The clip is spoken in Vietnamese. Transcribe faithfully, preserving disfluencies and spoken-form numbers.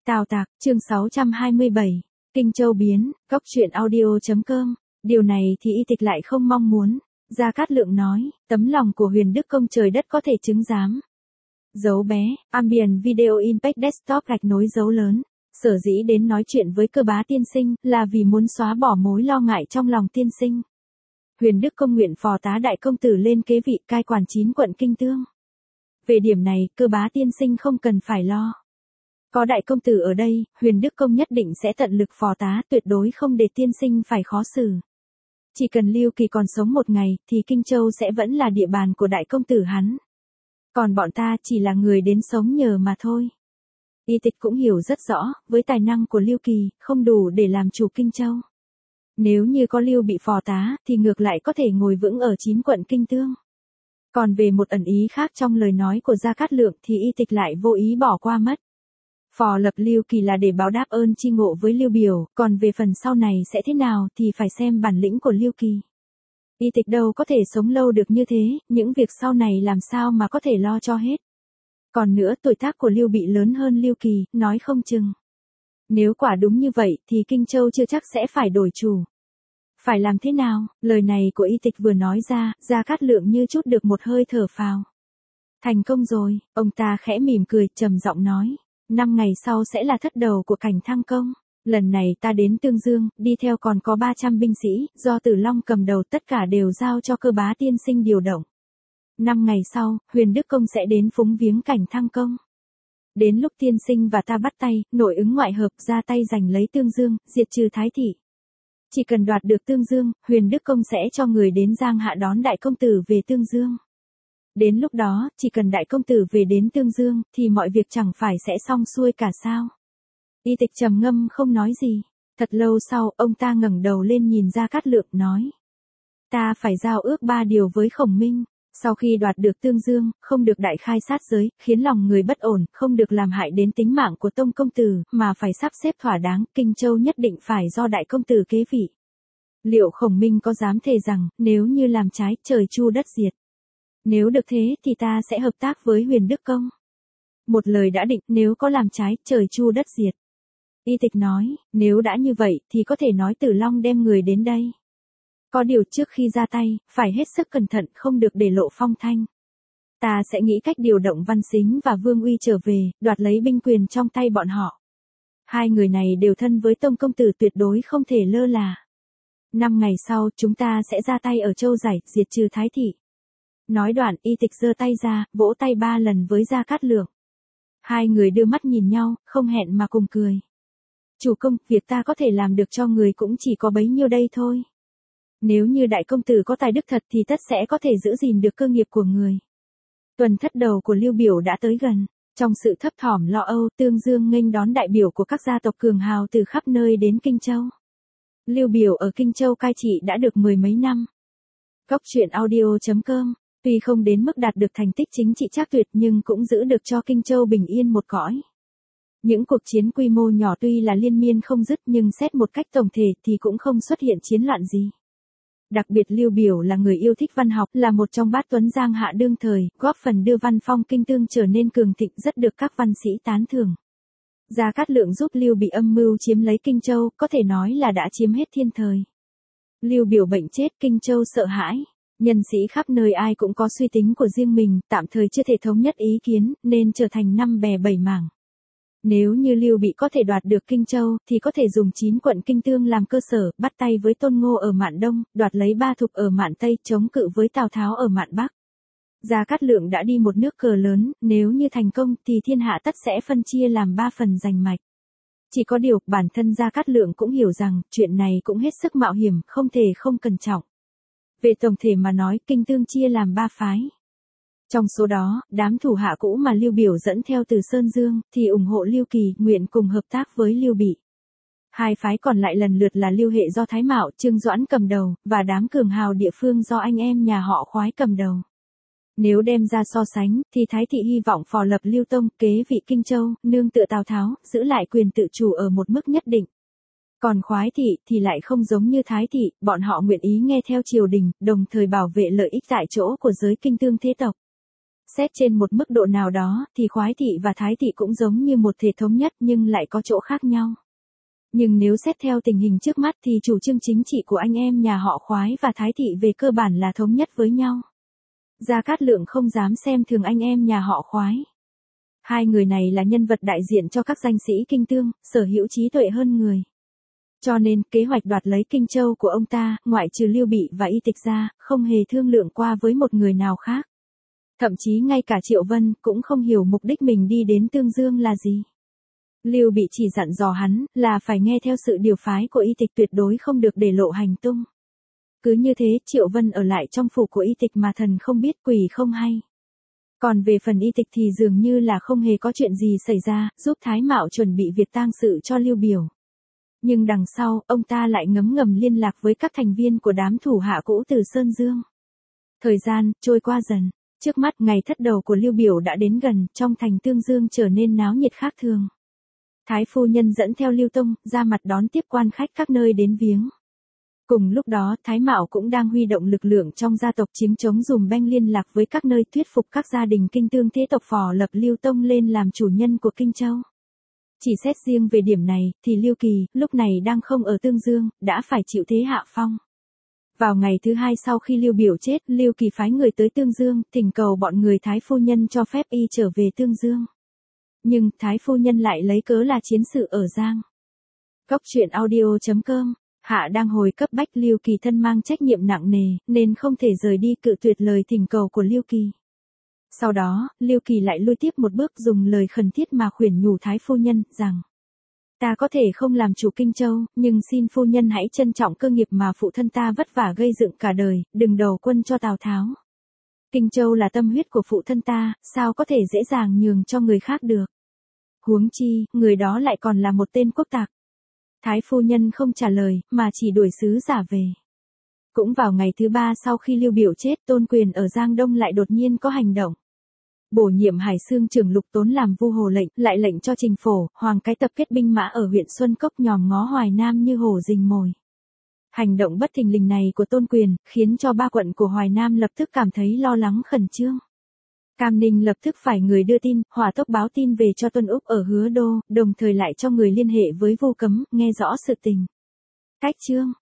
Tào Tạc, chương sáu trăm hai mươi bảy, Kinh Châu biến, góc truyện audio chấm com, điều này thì y tịch lại không mong muốn. Gia Cát Lượng nói, tấm lòng của Huyền Đức Công trời đất có thể chứng giám. Dấu bé, Ambient Video Impact Desktop gạch nối dấu lớn. Sở dĩ đến nói chuyện với Cơ Bá tiên sinh là vì muốn xóa bỏ mối lo ngại trong lòng tiên sinh. Huyền Đức Công nguyện phò tá đại công tử lên kế vị cai quản chín quận Kinh Tương. Về điểm này, Cơ Bá tiên sinh không cần phải lo. Có đại công tử ở đây, Huyền Đức Công nhất định sẽ tận lực phò tá, tuyệt đối không để tiên sinh phải khó xử. Chỉ cần Lưu Kỳ còn sống một ngày, thì Kinh Châu sẽ vẫn là địa bàn của đại công tử hắn. Còn bọn ta chỉ là người đến sống nhờ mà thôi. Y tịch cũng hiểu rất rõ, với tài năng của Lưu Kỳ, không đủ để làm chủ Kinh Châu. Nếu như có Lưu bị phò tá, thì ngược lại có thể ngồi vững ở chín quận Kinh Tương. Còn về một ẩn ý khác trong lời nói của Gia Cát Lượng thì y tịch lại vô ý bỏ qua mất. Phò lập Lưu Kỳ là để báo đáp ơn chi ngộ với Lưu Biểu, còn về phần sau này sẽ thế nào thì phải xem bản lĩnh của Lưu Kỳ. Y tịch đâu có thể sống lâu được như thế, những việc sau này làm sao mà có thể lo cho hết. Còn nữa tuổi tác của Lưu Bị lớn hơn Lưu Kỳ, nói không chừng. Nếu quả đúng như vậy thì Kinh Châu chưa chắc sẽ phải đổi chủ. Phải làm thế nào? Lời này của y tịch vừa nói ra, Gia Cát Lượng như chút được một hơi thở phào. Thành công rồi, ông ta khẽ mỉm cười, trầm giọng nói. Năm ngày sau sẽ là thất đầu của cảnh Thăng Công. Lần này ta đến Tương Dương, đi theo còn có ba trăm binh sĩ, do Tử Long cầm đầu, tất cả đều giao cho Cơ Bá tiên sinh điều động. Năm ngày sau, Huyền Đức Công sẽ đến phúng viếng cảnh Thăng Công. Đến lúc tiên sinh và ta bắt tay, nội ứng ngoại hợp, ra tay giành lấy Tương Dương, diệt trừ Thái Thị. Chỉ cần đoạt được Tương Dương, Huyền Đức Công sẽ cho người đến Giang Hạ đón đại công tử về Tương Dương. Đến lúc đó, chỉ cần đại công tử về đến Tương Dương, thì mọi việc chẳng phải sẽ xong xuôi cả sao. Y tịch trầm ngâm không nói gì. Thật lâu sau, ông ta ngẩng đầu lên nhìn Gia Cát Lượng, nói. Ta phải giao ước ba điều với Khổng Minh. Sau khi đoạt được Tương Dương, không được đại khai sát giới, khiến lòng người bất ổn, không được làm hại đến tính mạng của Tông công tử, mà phải sắp xếp thỏa đáng, Kinh Châu nhất định phải do đại công tử kế vị. Liệu Khổng Minh có dám thề rằng, nếu như làm trái, trời chu đất diệt? Nếu được thế thì ta sẽ hợp tác với Huyền Đức Công. Một lời đã định, nếu có làm trái, trời chu đất diệt. Y tịch nói, nếu đã như vậy thì có thể nói Tử Long đem người đến đây. Có điều trước khi ra tay, phải hết sức cẩn thận, không được để lộ phong thanh. Ta sẽ nghĩ cách điều động Văn Sính và Vương Uy trở về, đoạt lấy binh quyền trong tay bọn họ. Hai người này đều thân với Tông công tử, tuyệt đối không thể lơ là. Năm ngày sau, chúng ta sẽ ra tay ở Châu Giải, diệt trừ Thái Thị. Nói đoạn, y tịch giơ tay ra, vỗ tay ba lần với Gia Cát Lượng. Hai người đưa mắt nhìn nhau, không hẹn mà cùng cười. Chủ công, việc ta có thể làm được cho người cũng chỉ có bấy nhiêu đây thôi. Nếu như đại công tử có tài đức thật thì tất sẽ có thể giữ gìn được cơ nghiệp của người. Tuần thất đầu của Lưu Biểu đã tới gần. Trong sự thấp thỏm lo âu, Tương Dương nghênh đón đại biểu của các gia tộc cường hào từ khắp nơi đến Kinh Châu. Lưu Biểu ở Kinh Châu cai trị đã được mười mấy năm. Góc truyện audio chấm com, tuy không đến mức đạt được thành tích chính trị trác tuyệt nhưng cũng giữ được cho Kinh Châu bình yên một cõi. Những cuộc chiến quy mô nhỏ tuy là liên miên không dứt nhưng xét một cách tổng thể thì cũng không xuất hiện chiến loạn gì. Đặc biệt Lưu Biểu là người yêu thích văn học, là một trong bát tuấn Giang Hạ đương thời, góp phần đưa văn phong Kinh Tương trở nên cường thịnh, rất được các văn sĩ tán thưởng. Gia Cát Lượng giúp Lưu Bị âm mưu chiếm lấy Kinh Châu, có thể nói là đã chiếm hết thiên thời. Lưu Biểu bệnh chết, Kinh Châu sợ hãi. Nhân sĩ khắp nơi ai cũng có suy tính của riêng mình, tạm thời chưa thể thống nhất ý kiến, nên trở thành năm bè bảy mảng. Nếu như Lưu Bị có thể đoạt được Kinh Châu, thì có thể dùng chín quận Kinh Tương làm cơ sở, bắt tay với Tôn Ngô ở mạn Đông, đoạt lấy Ba Thục ở mạn Tây, chống cự với Tào Tháo ở mạn Bắc. Gia Cát Lượng đã đi một nước cờ lớn, nếu như thành công thì thiên hạ tất sẽ phân chia làm ba phần giành mạch. Chỉ có điều, bản thân Gia Cát Lượng cũng hiểu rằng, chuyện này cũng hết sức mạo hiểm, không thể không cẩn trọng. Về tổng thể mà nói, Kinh Tương chia làm ba phái. Trong số đó, đám thủ hạ cũ mà Lưu Biểu dẫn theo từ Sơn Dương, thì ủng hộ Lưu Kỳ, nguyện cùng hợp tác với Lưu Bị. Hai phái còn lại lần lượt là Lưu Hệ do Thái Mạo, Trương Doãn cầm đầu, và đám cường hào địa phương do anh em nhà họ Khoái cầm đầu. Nếu đem ra so sánh, thì Thái Thị hy vọng phò lập Lưu Tông, kế vị Kinh Châu, nương tựa Tào Tháo, giữ lại quyền tự chủ ở một mức nhất định. Còn Khoái Thị thì lại không giống như Thái Thị, bọn họ nguyện ý nghe theo triều đình, đồng thời bảo vệ lợi ích tại chỗ của giới Kinh Tương thế tộc. Xét trên một mức độ nào đó, thì khoái thị và thái thị cũng giống như một thể thống nhất nhưng lại có chỗ khác nhau. Nhưng nếu xét theo tình hình trước mắt thì chủ trương chính trị của anh em nhà họ khoái và thái thị về cơ bản là thống nhất với nhau. Gia Cát Lượng không dám xem thường anh em nhà họ khoái. Hai người này là nhân vật đại diện cho các danh sĩ kinh tương, sở hữu trí tuệ hơn người. Cho nên, kế hoạch đoạt lấy Kinh Châu của ông ta, ngoại trừ Lưu Bị và Y Tịch ra, không hề thương lượng qua với một người nào khác. Thậm chí ngay cả Triệu Vân cũng không hiểu mục đích mình đi đến Tương Dương là gì. Lưu Bị chỉ dặn dò hắn là phải nghe theo sự điều phái của Y Tịch, tuyệt đối không được để lộ hành tung. Cứ như thế Triệu Vân ở lại trong phủ của Y Tịch mà thần không biết quỷ không hay. Còn về phần Y Tịch thì dường như là không hề có chuyện gì xảy ra, giúp Thái Mạo chuẩn bị việc tang sự cho Lưu Biểu. Nhưng đằng sau, ông ta lại ngấm ngầm liên lạc với các thành viên của đám thủ hạ cũ từ Sơn Dương. Thời gian trôi qua dần, trước mắt ngày thất đầu của Lưu Biểu đã đến gần, trong thành Tương Dương trở nên náo nhiệt khác thường. Thái phu nhân dẫn theo Lưu Tông ra mặt đón tiếp quan khách các nơi đến viếng. Cùng lúc đó, Thái Mạo cũng đang huy động lực lượng trong gia tộc chiếm chống dùm beng liên lạc với các nơi thuyết phục các gia đình kinh tương thế tộc phò lập Lưu Tông lên làm chủ nhân của Kinh Châu. Chỉ xét riêng về điểm này, thì Lưu Kỳ, lúc này đang không ở Tương Dương, đã phải chịu thế hạ phong. Vào ngày thứ hai sau khi Lưu Biểu chết, Lưu Kỳ phái người tới Tương Dương, thỉnh cầu bọn người Thái phu nhân cho phép y trở về Tương Dương. Nhưng, Thái phu nhân lại lấy cớ là chiến sự ở Giang. Góc truyện audio chấm com. Hạ đang hồi cấp bách, Lưu Kỳ thân mang trách nhiệm nặng nề, nên không thể rời đi cự tuyệt lời thỉnh cầu của Lưu Kỳ. Sau đó, Lưu Kỳ lại lui tiếp một bước, dùng lời khẩn thiết mà khuyển nhủ Thái phu nhân, rằng: Ta có thể không làm chủ Kinh Châu, nhưng xin phu nhân hãy trân trọng cơ nghiệp mà phụ thân ta vất vả gây dựng cả đời, đừng đầu quân cho Tào Tháo. Kinh Châu là tâm huyết của phụ thân ta, sao có thể dễ dàng nhường cho người khác được. Huống chi, người đó lại còn là một tên quốc tặc. Thái phu nhân không trả lời, mà chỉ đuổi sứ giả về. Cũng vào ngày thứ ba sau khi Lưu Biểu chết, Tôn Quyền ở Giang Đông lại đột nhiên có hành động. Bổ nhiệm Hải Xương trưởng Lục Tốn làm vu hồ lệnh, lại lệnh cho Trình Phổ, Hoàng Cái tập kết binh mã ở huyện Xuân Cốc nhòm ngó Hoài Nam như hổ rình mồi. Hành động bất thình lình này của Tôn Quyền, khiến cho ba quận của Hoài Nam lập tức cảm thấy lo lắng khẩn trương. Cam Ninh lập tức phải người đưa tin, hỏa tốc báo tin về cho Tuân Úc ở Hứa Đô, đồng thời lại cho người liên hệ với Vu Cấm, nghe rõ sự tình. Cách chương